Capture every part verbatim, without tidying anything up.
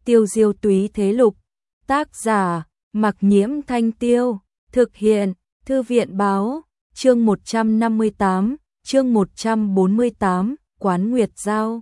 Tiêu diêu túy thế lục, tác giả, Mặc Nhiễm Thanh Tiêu, thực hiện, Thư viện báo, chương một trăm năm mươi tám, chương một trăm bốn mươi tám, Quán Nguyệt Giao.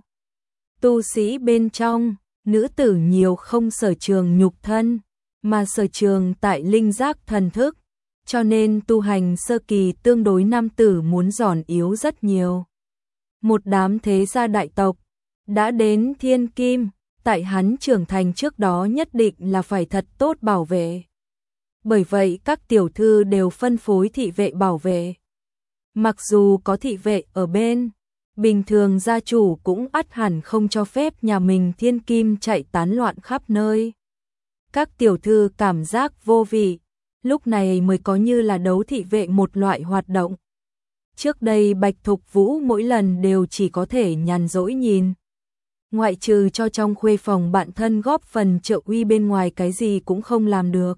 Tu sĩ bên trong, nữ tử nhiều không sở trường nhục thân, mà sở trường tại linh giác thần thức, cho nên tu hành sơ kỳ tương đối nam tử muốn giòn yếu rất nhiều. Một đám thế gia đại tộc đã đến thiên kim, tại hắn trưởng thành trước đó nhất định là phải thật tốt bảo vệ. Bởi vậy các tiểu thư đều phân phối thị vệ bảo vệ. Mặc dù có thị vệ ở bên, bình thường gia chủ cũng ắt hẳn không cho phép nhà mình thiên kim chạy tán loạn khắp nơi. Các tiểu thư cảm giác vô vị, lúc này mới có như là đấu thị vệ một loại hoạt động. Trước đây Bạch Thục Vũ mỗi lần đều chỉ có thể nhàn rỗi nhìn. Ngoại trừ cho trong khuê phòng bạn thân góp phần trợ uy bên ngoài cái gì cũng không làm được.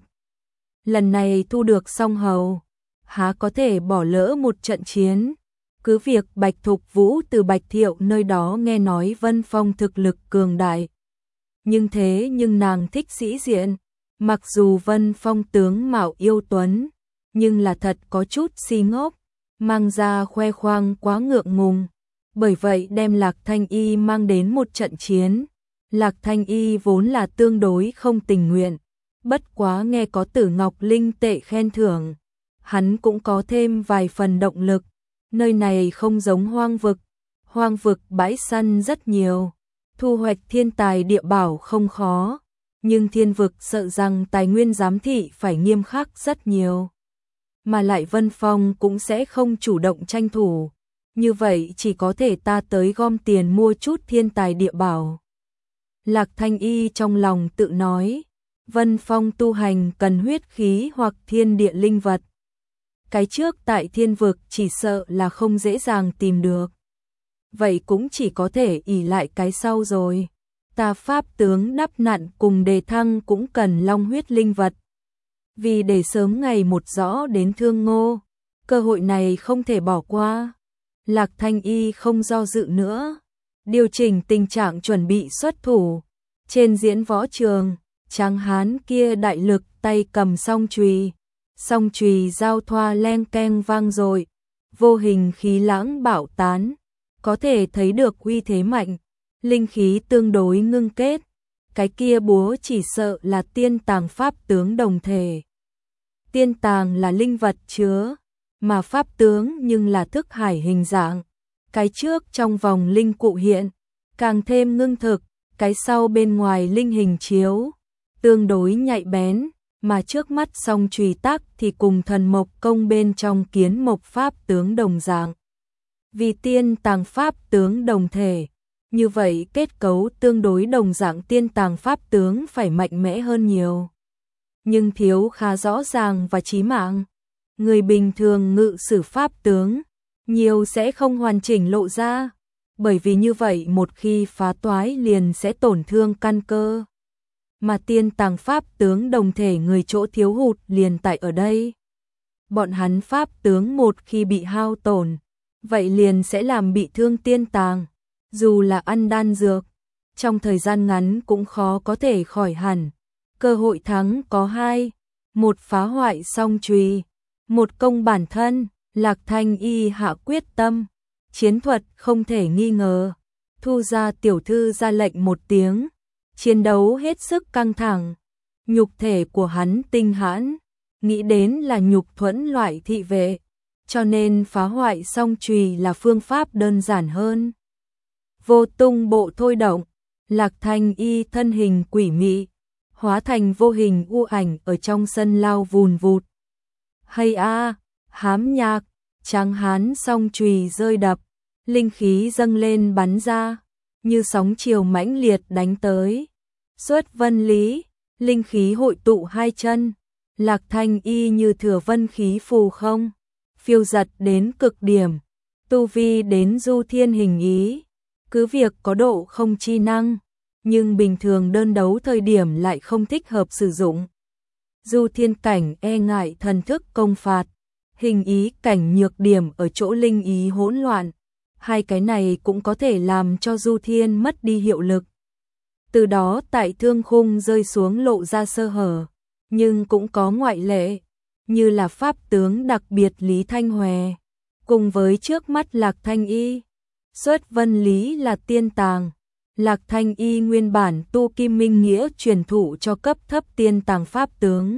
Lần này thu được song hầu, há có thể bỏ lỡ một trận chiến. Cứ việc Bạch Thục Vũ từ Bạch Thiệu nơi đó nghe nói Vân Phong thực lực cường đại. Nhưng thế nhưng nàng thích sĩ diện, mặc dù Vân Phong tướng mạo yêu tuấn, nhưng là thật có chút si ngốc, mang ra khoe khoang quá ngượng ngùng. Bởi vậy đem Lạc Thanh Y mang đến một trận chiến. Lạc Thanh Y vốn là tương đối không tình nguyện, bất quá nghe có Tử Ngọc Linh tệ khen thưởng, hắn cũng có thêm vài phần động lực. Nơi này không giống hoang vực, hoang vực bãi săn rất nhiều, thu hoạch thiên tài địa bảo không khó, nhưng thiên vực sợ rằng tài nguyên giám thị phải nghiêm khắc rất nhiều. Mà lại Vân Phong cũng sẽ không chủ động tranh thủ, như vậy chỉ có thể ta tới gom tiền mua chút thiên tài địa bảo. Lạc Thanh Y trong lòng tự nói, Vân Phong tu hành cần huyết khí hoặc thiên địa linh vật. Cái trước tại thiên vực chỉ sợ là không dễ dàng tìm được. Vậy cũng chỉ có thể ỷ lại cái sau rồi. Ta pháp tướng đắp nặn cùng đề thăng cũng cần long huyết linh vật. Vì để sớm ngày một rõ đến Thương Ngô, cơ hội này không thể bỏ qua. Lạc Thanh Y không do dự nữa, điều chỉnh tình trạng chuẩn bị xuất thủ. Trên diễn võ trường, tráng hán kia đại lực tay cầm song chùy, song chùy giao thoa leng keng vang dội, vô hình khí lãng bạo tán, có thể thấy được uy thế mạnh, linh khí tương đối ngưng kết. Cái kia búa chỉ sợ là tiên tàng pháp tướng đồng thể. Tiên tàng là linh vật chứa, mà pháp tướng nhưng là thức hải hình dạng. Cái trước trong vòng linh cụ hiện, càng thêm ngưng thực, cái sau bên ngoài linh hình chiếu, tương đối nhạy bén, mà trước mắt song chùy tác thì cùng thần mộc công bên trong kiến mộc pháp tướng đồng dạng. Vì tiên tàng pháp tướng đồng thể, như vậy kết cấu tương đối đồng dạng tiên tàng pháp tướng phải mạnh mẽ hơn nhiều. Nhưng thiếu khá rõ ràng và chí mạng. Người bình thường ngự sử pháp tướng, nhiều sẽ không hoàn chỉnh lộ ra, bởi vì như vậy một khi phá toái liền sẽ tổn thương căn cơ. Mà tiên tàng pháp tướng đồng thể người chỗ thiếu hụt liền tại ở đây. Bọn hắn pháp tướng một khi bị hao tổn, vậy liền sẽ làm bị thương tiên tàng, dù là ăn đan dược, trong thời gian ngắn cũng khó có thể khỏi hẳn. Cơ hội thắng có hai, một phá hoại song chùy, một công bản thân. Lạc Thanh Y hạ quyết tâm, chiến thuật không thể nghi ngờ. Thu ra tiểu thư ra lệnh một tiếng, chiến đấu hết sức căng thẳng. Nhục thể của hắn tinh hãn, nghĩ đến là nhục thuẫn loại thị vệ, cho nên phá hoại song chùy là phương pháp đơn giản hơn. Vô tung bộ thôi động, Lạc Thanh Y thân hình quỷ mị, hóa thành vô hình u ảnh ở trong sân lao vùn vụt. Hay a, hám nhạc, tráng hán song chùy rơi đập, linh khí dâng lên bắn ra, như sóng chiều mãnh liệt đánh tới. Xuất vân lý, linh khí hội tụ hai chân, Lạc Thanh Y như thừa vân khí phù không, phiêu giật đến cực điểm, tu vi đến du thiên hình ý. Cứ việc có độ không chi năng, nhưng bình thường đơn đấu thời điểm lại không thích hợp sử dụng. Du thiên cảnh e ngại thần thức công phạt, hình ý cảnh nhược điểm ở chỗ linh ý hỗn loạn. Hai cái này cũng có thể làm cho du thiên mất đi hiệu lực. Từ đó tại thương khung rơi xuống lộ ra sơ hở, nhưng cũng có ngoại lệ, như là pháp tướng đặc biệt Lý Thanh Hòe, cùng với trước mắt Lạc Thanh Y. Xuất Vân Lý là tiên tàng, Lạc Thanh Y nguyên bản tu Kim Minh Nghĩa truyền thụ cho cấp thấp tiên tàng pháp tướng.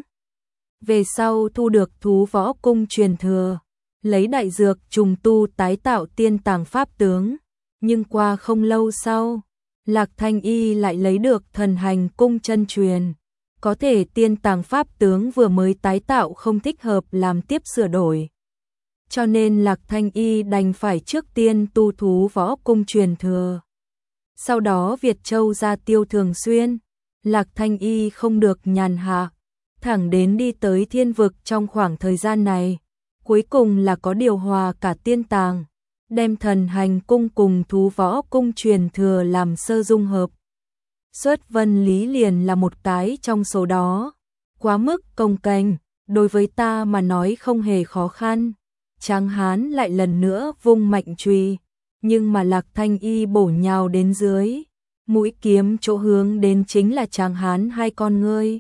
Về sau thu được Thú Võ Cung truyền thừa, lấy đại dược trùng tu tái tạo tiên tàng pháp tướng, nhưng qua không lâu sau, Lạc Thanh Y lại lấy được Thần Hành Cung chân truyền. Có thể tiên tàng pháp tướng vừa mới tái tạo không thích hợp làm tiếp sửa đổi. Cho nên Lạc Thanh Y đành phải trước tiên tu Thú Võ Cung truyền thừa. Sau đó Việt Châu ra tiêu thường xuyên, Lạc Thanh Y không được nhàn hạ, thẳng đến đi tới thiên vực trong khoảng thời gian này. Cuối cùng là có điều hòa cả tiên tàng, đem Thần Hành Cung cùng Thú Võ Cung truyền thừa làm sơ dung hợp. Xuất Vân Lý liền là một cái trong số đó, quá mức công kênh, đối với ta mà nói không hề khó khăn. Tráng hán lại lần nữa vung mạnh chùy, nhưng mà Lạc Thanh Y bổ nhào đến dưới, mũi kiếm chỗ hướng đến chính là tráng hán hai con ngươi.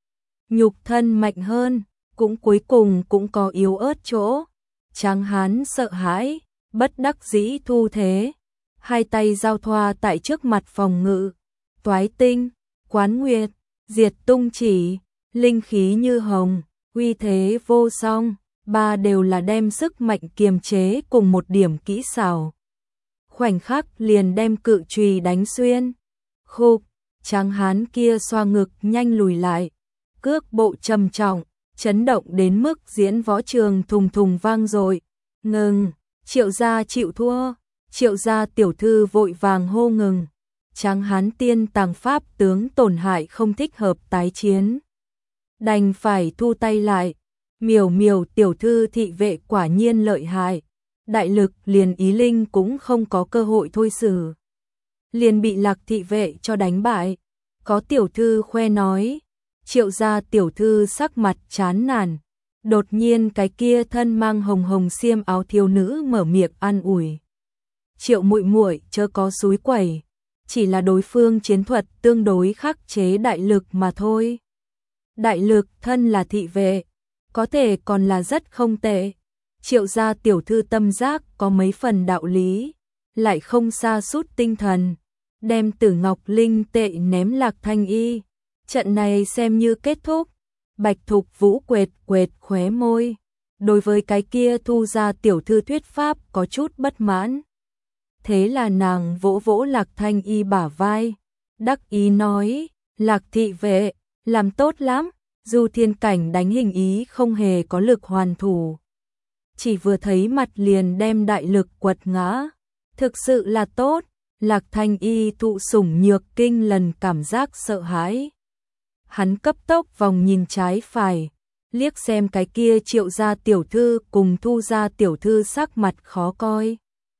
Nhục thân mạnh hơn, cũng cuối cùng cũng có yếu ớt chỗ. Tráng hán sợ hãi, bất đắc dĩ thu thế, hai tay giao thoa tại trước mặt phòng ngự. Toái tinh, Quán Nguyệt, Diệt Tung Chỉ, linh khí như hồng, uy thế vô song, ba đều là đem sức mạnh kiềm chế cùng một điểm kỹ xảo. Khoảnh khắc liền đem cự chùy đánh xuyên. Khục, tráng hán kia xoa ngực nhanh lùi lại, cước bộ trầm trọng, chấn động đến mức diễn võ trường thùng thùng vang dội. Ngừng, Triệu gia chịu thua, Triệu gia tiểu thư vội vàng hô ngừng. Tráng hán tiên tàng pháp tướng tổn hại không thích hợp tái chiến, đành phải thu tay lại. Miểu miểu tiểu thư thị vệ quả nhiên lợi hại, đại lực liền Ý Linh cũng không có cơ hội thôi xử, liền bị Lạc thị vệ cho đánh bại. Có tiểu thư khoe nói. Triệu gia tiểu thư sắc mặt chán nản, đột nhiên cái kia thân mang hồng hồng xiêm áo thiếu nữ mở miệng an ủi. Triệu muội muội chớ có xúi quẩy, chỉ là đối phương chiến thuật tương đối khắc chế đại lực mà thôi. Đại lực thân là thị vệ, có thể còn là rất không tệ. Triệu gia tiểu thư tâm giác có mấy phần đạo lý, lại không sa sút tinh thần, đem Tử Ngọc Linh tệ ném Lạc Thanh Y. Trận này xem như kết thúc. Bạch Thục Vũ quệt quệt khóe môi, đối với cái kia thu gia tiểu thư thuyết pháp có chút bất mãn. Thế là nàng vỗ vỗ Lạc Thanh Y bả vai, đắc ý nói, Lạc thị vệ, làm tốt lắm. Du Thiên Cảnh đánh hình ý không hề có lực hoàn thủ, chỉ vừa thấy mặt liền đem đại lực quật ngã, thực sự là tốt. Lạc Thanh Y thụ sủng nhược kinh lần cảm giác sợ hãi. Hắn cấp tốc vòng nhìn trái phải, liếc xem cái kia Triệu gia tiểu thư cùng Thu gia tiểu thư sắc mặt khó coi.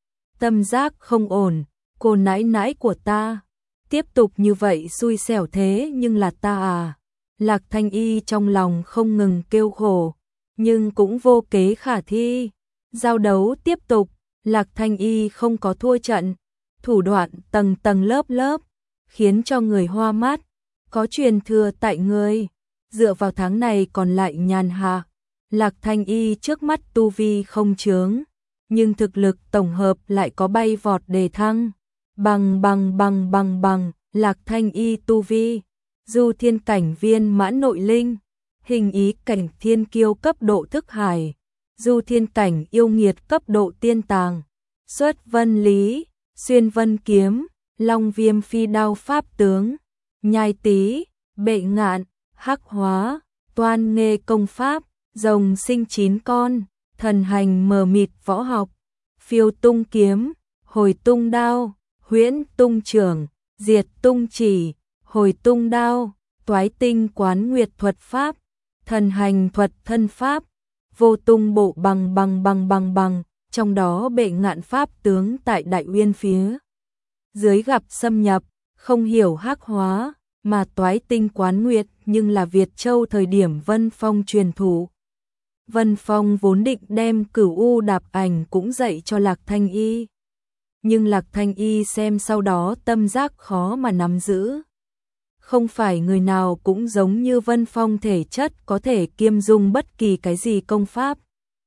Tâm giác không ổn, cô nãi nãi của ta, tiếp tục như vậy xui xẻo thế nhưng là ta à. Lạc Thanh Y trong lòng không ngừng kêu khổ, nhưng cũng vô kế khả thi. Giao đấu tiếp tục, Lạc Thanh Y không có thua trận, thủ đoạn tầng tầng lớp lớp, khiến cho người hoa mắt. Có truyền thừa tại người, dựa vào tháng này còn lại nhàn hạ. Lạc Thanh Y trước mắt tu vi không chướng, nhưng thực lực tổng hợp lại có bay vọt đề thăng. Bằng bằng bằng bằng bằng, Lạc Thanh Y tu vi, Du Thiên Cảnh viên mãn nội linh, Hình Ý Cảnh thiên kiêu cấp độ thức hải, Du Thiên Cảnh yêu nghiệt cấp độ tiên tàng, Xuất Vân Lý, Xuyên Vân Kiếm, Long Viêm Phi Đao pháp tướng, Nhai Tý, Bệ Ngạn, Hắc Hóa, Toan Nghê công pháp, Rồng sinh chín con, Thần Hành mờ mịt võ học, Phiêu Tung kiếm, Hồi Tung đao, Huyễn Tung trưởng, Diệt Tung chỉ, Hồi Tung đao, Toái Tinh Quán Nguyệt thuật pháp, Thần Hành thuật thân pháp, Vô Tung bộ bằng bằng bằng bằng bằng. Trong đó Bệ Ngạn pháp tướng tại Đại Uyên phía dưới gặp xâm nhập, không hiểu Hắc Hóa, mà Toái Tinh Quán Nguyệt nhưng là Việt Châu thời điểm Vân Phong truyền thụ. Vân Phong vốn định đem Cửu U đạp ảnh cũng dạy cho Lạc Thanh Y, nhưng Lạc Thanh Y xem sau đó tâm giác khó mà nắm giữ, Không phải người nào cũng giống như Vân Phong thể chất có thể kiêm dung bất kỳ cái gì công pháp.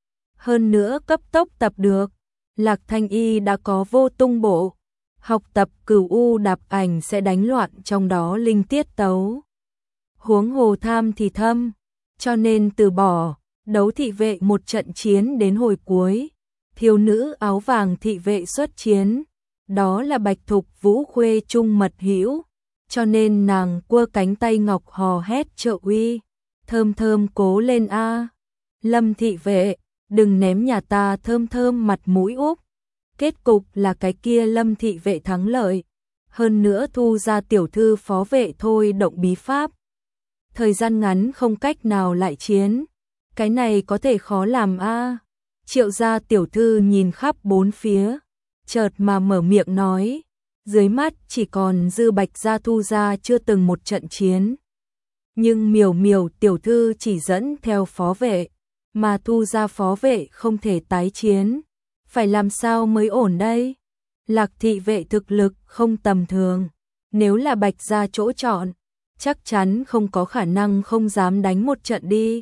Hơn nữa cấp tốc tập được, Lạc Thanh Y đã có vô tung bộ, học tập Cửu U đạp ảnh sẽ đánh loạn trong đó linh tiết tấu. Huống hồ tham thì thâm, cho nên từ bỏ, đấu thị vệ một trận chiến đến hồi cuối, thiếu nữ áo vàng thị vệ xuất chiến, đó là Bạch Thục Vũ khuê trung mật hữu, cho nên nàng quơ cánh tay ngọc hò hét trợ uy, thơm thơm cố lên a, Lâm thị vệ, đừng ném nhà ta thơm thơm mặt mũi úp. Kết cục là cái kia Lâm thị vệ thắng lợi, hơn nữa thu ra tiểu thư phó vệ thôi động bí pháp. Thời gian ngắn không cách nào lại chiến, cái này có thể khó làm a. Triệu gia tiểu thư nhìn khắp bốn phía, chợt mà mở miệng nói, dưới mắt chỉ còn dư Bạch gia thu gia chưa từng một trận chiến. Nhưng miểu miểu tiểu thư chỉ dẫn theo phó vệ, mà thu gia phó vệ không thể tái chiến. Phải làm sao mới ổn đây? Lạc thị vệ thực lực không tầm thường, nếu là Bạch gia chỗ chọn, chắc chắn không có khả năng không dám đánh một trận đi.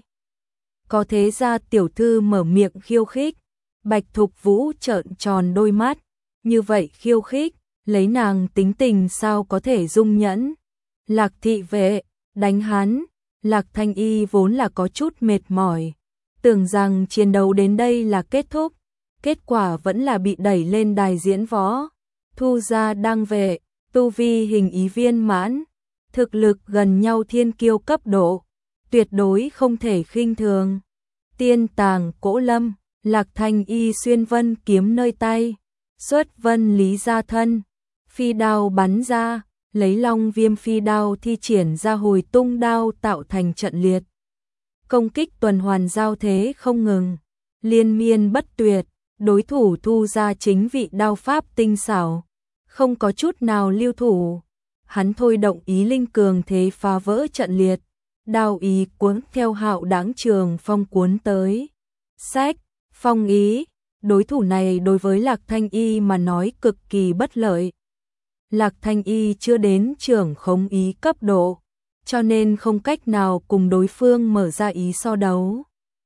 Có thế ra tiểu thư mở miệng khiêu khích, Bạch Thục Vũ trợn tròn đôi mắt, như vậy khiêu khích, lấy nàng tính tình sao có thể dung nhẫn. Lạc thị vệ, đánh hắn, Lạc Thanh Y vốn là có chút mệt mỏi, tưởng rằng chiến đấu đến đây là kết thúc, kết quả vẫn là bị đẩy lên đài diễn võ. Thu gia đang vệ, tu vi hình ý viên mãn, thực lực gần nhau thiên kiêu cấp độ, tuyệt đối không thể khinh thường. Tiên tàng Cỗ Lâm, Lạc Thanh Y xuyên vân kiếm nơi tay, xuất vân lý ra thân, phi đao bắn ra, lấy long viêm phi đao thi triển ra hồi tung đao tạo thành trận liệt. Công kích tuần hoàn giao thế không ngừng, liên miên bất tuyệt, đối thủ thu ra chính vị đao pháp tinh xảo, không có chút nào lưu thủ. Hắn thôi động ý linh cường thế phá vỡ trận liệt, đao ý cuốn theo hạo đáng trường phong cuốn tới. Sách, phong ý, đối thủ này đối với Lạc Thanh Y mà nói cực kỳ bất lợi. Lạc Thanh Y chưa đến trưởng khống ý cấp độ, cho nên không cách nào cùng đối phương mở ra ý so đấu.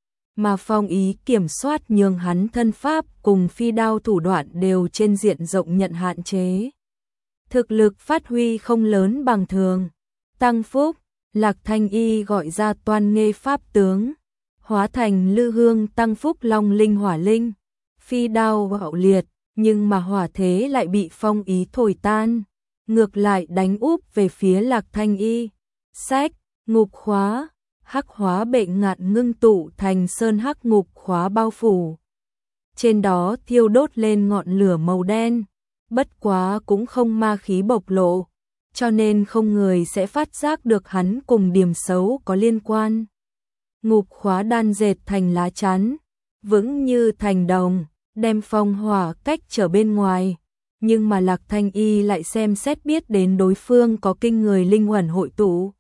Mà phong ý kiểm soát nhường hắn thân pháp cùng phi đao thủ đoạn đều trên diện rộng nhận hạn chế. Thực lực phát huy không lớn bằng thường. Tăng phúc, Lạc Thanh Y gọi ra toan nghê pháp tướng, hóa thành lư hương tăng phúc long linh hỏa linh, phi đao bạo liệt, nhưng mà hỏa thế lại bị phong ý thổi tan, ngược lại đánh úp về phía Lạc Thanh Y. Sách, ngục khóa, hắc hóa bệnh ngạn ngưng tụ thành sơn hắc ngục khóa bao phủ. Trên đó thiêu đốt lên ngọn lửa màu đen, bất quá cũng không ma khí bộc lộ, cho nên không người sẽ phát giác được hắn cùng điểm xấu có liên quan. Ngục khóa đan dệt thành lá chắn, vững như thành đồng, đem phong hỏa cách trở bên ngoài. Nhưng mà Lạc Thanh Y lại xem xét biết đến đối phương có kinh người linh uẩn hội tụ.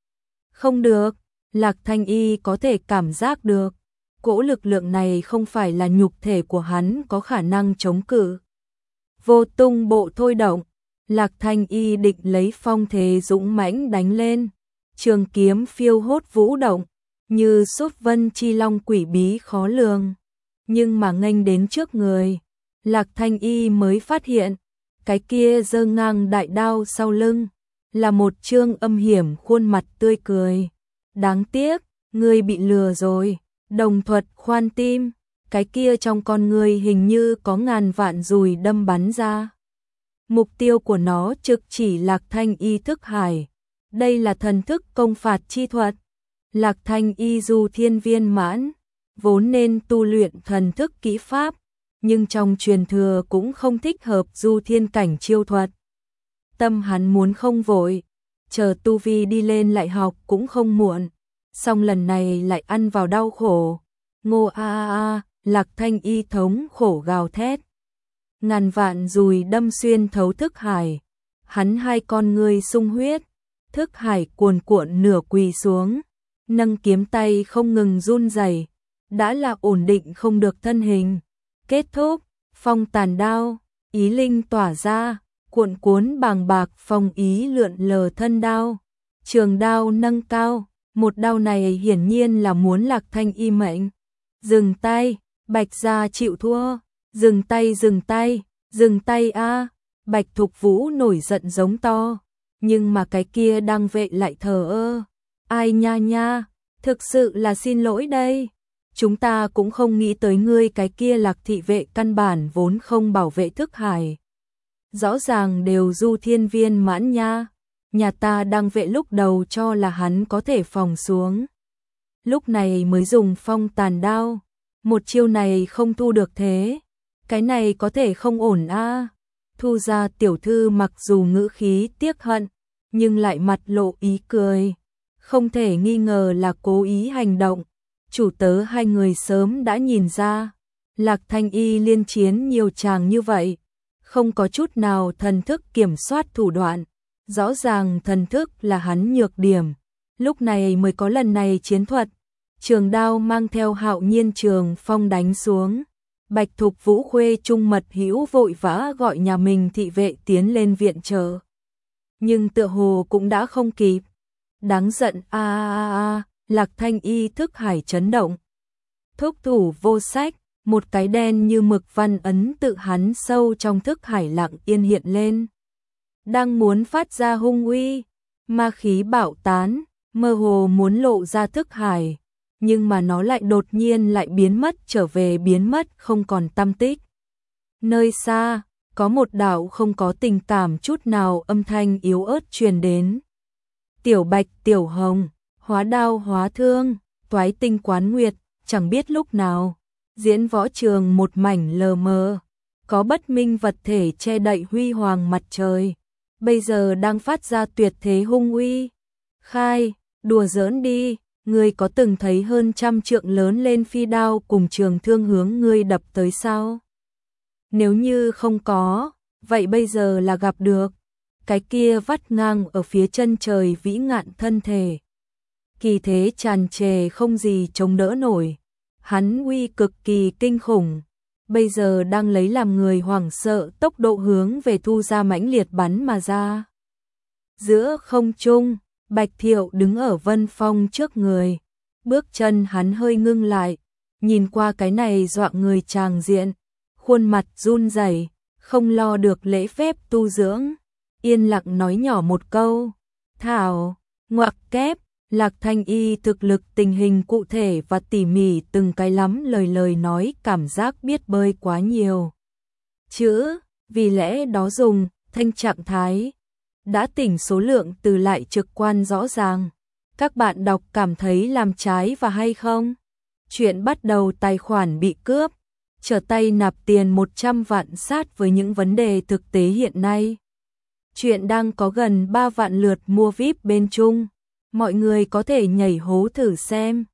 Không được, Lạc Thanh Y có thể cảm giác được, cỗ lực lượng này không phải là nhục thể của hắn có khả năng chống cự. Vô tung bộ thôi động, Lạc Thanh Y định lấy phong thế dũng mãnh đánh lên, trường kiếm phiêu hốt vũ động, như sốt vân chi long quỷ bí khó lường. Nhưng mà nghênh đến trước người, Lạc Thanh Y mới phát hiện, cái kia giơ ngang đại đao sau lưng, là một trương âm hiểm khuôn mặt tươi cười. Đáng tiếc, ngươi bị lừa rồi, đồng thuật khoan tim, cái kia trong con ngươi hình như có ngàn vạn dùi đâm bắn ra. Mục tiêu của nó trực chỉ Lạc Thanh Y thức hải, đây là thần thức công phạt chi thuật. Lạc Thanh Y dù thiên viên mãn, vốn nên tu luyện thần thức kỹ pháp, nhưng trong truyền thừa cũng không thích hợp du thiên cảnh chiêu thuật. Tâm hắn muốn không vội, chờ tu vi đi lên lại học cũng không muộn, song lần này lại ăn vào đau khổ. Ngô a a a, Lạc Thanh Y thống khổ gào thét. Ngàn vạn dùi đâm xuyên thấu thức hải, hắn hai con ngươi sung huyết, thức hải cuồn cuộn nửa quỳ xuống, nâng kiếm tay không ngừng run rẩy, đã là ổn định không được thân hình. Kết thúc, phong tàn đao, ý linh tỏa ra, cuộn cuốn bàng bạc phong ý lượn lờ thân đao, Trường đao nâng cao, một đao này hiển nhiên là muốn Lạc Thanh Y mệnh. Dừng tay, Bạch gia chịu thua, dừng tay dừng tay, dừng tay a. Bạch Thục Vũ nổi giận giống to, nhưng mà cái kia đang vệ lại thờ ơ. Ai nha nha, thực sự là xin lỗi đây. Chúng ta cũng không nghĩ tới ngươi, cái kia Lạc thị vệ căn bản vốn không bảo vệ Thức Hải. Rõ ràng đều du thiên viên mãn nha. Nhà ta đang vệ lúc đầu cho là hắn có thể phòng xuống. Lúc này mới dùng phong tàn đao. Một chiêu này không thu được thế. Cái này có thể không ổn a. Thu gia tiểu thư mặc dù ngữ khí tiếc hận, nhưng lại mặt lộ ý cười. Không thể nghi ngờ là cố ý hành động. Chủ tớ hai người sớm đã nhìn ra. Lạc Thanh Y liên chiến nhiều chàng như vậy, không có chút nào thần thức kiểm soát thủ đoạn. Rõ ràng thần thức là hắn nhược điểm. Lúc này mới có lần này chiến thuật. Trường đao mang theo Hạo Nhiên trường phong đánh xuống. Bạch Thục Vũ khuê trung mật hữu vội vã gọi nhà mình thị vệ tiến lên viện trợ. Nhưng tựa hồ cũng đã không kịp. Đáng giận a a a, Lạc Thanh Y Thức Hải chấn động. Thúc thủ vô sách, một cái đen như mực văn ấn tự hắn sâu trong Thức Hải lặng yên hiện lên. Đang muốn phát ra hung uy, ma khí bạo tán, mơ hồ muốn lộ ra Thức Hải, nhưng mà nó lại đột nhiên lại biến mất, trở về biến mất không còn tăm tích. Nơi xa, có một đạo không có tình cảm chút nào âm thanh yếu ớt truyền đến. Tiểu Bạch Tiểu Hồng, hóa đao hóa thương, toái tinh quán nguyệt, chẳng biết lúc nào. Diễn võ trường một mảnh lờ mờ, có bất minh vật thể che đậy huy hoàng mặt trời. Bây giờ đang phát ra tuyệt thế hung uy. Khai, đùa giỡn đi, ngươi có từng thấy hơn trăm trượng lớn lên phi đao cùng trường thương hướng ngươi đập tới sao? Nếu như không có, vậy bây giờ là gặp được. Cái kia vắt ngang ở phía chân trời vĩ ngạn thân thể. Kỳ thế tràn trề không gì chống đỡ nổi. Hắn uy cực kỳ kinh khủng. Bây giờ đang lấy làm người hoảng sợ tốc độ hướng về Thu gia mãnh liệt bắn mà ra. Giữa không trung, Bạch Thiệu đứng ở Vân Phong trước người. Bước chân hắn hơi ngưng lại, nhìn qua cái này dọa người tràng diện. Khuôn mặt run rẩy, không lo được lễ phép tu dưỡng. Yên lặng nói nhỏ một câu. Thảo, ngoặc kép, Lạc Thanh Y thực lực tình hình cụ thể và tỉ mỉ từng cái lắm, lời lời nói cảm giác biết bơi quá nhiều. Chữ, vì lẽ đó dùng, thanh trạng thái. Đã tỉnh số lượng từ lại trực quan rõ ràng. Các bạn đọc cảm thấy làm trái và hay không? Chuyện bắt đầu tài khoản bị cướp. Trở tay nạp tiền một trăm vạn sát với những vấn đề thực tế hiện nay. Chuyện đang có gần ba vạn lượt mua vi ai pi bên Trung. Mọi người có thể nhảy hố thử xem.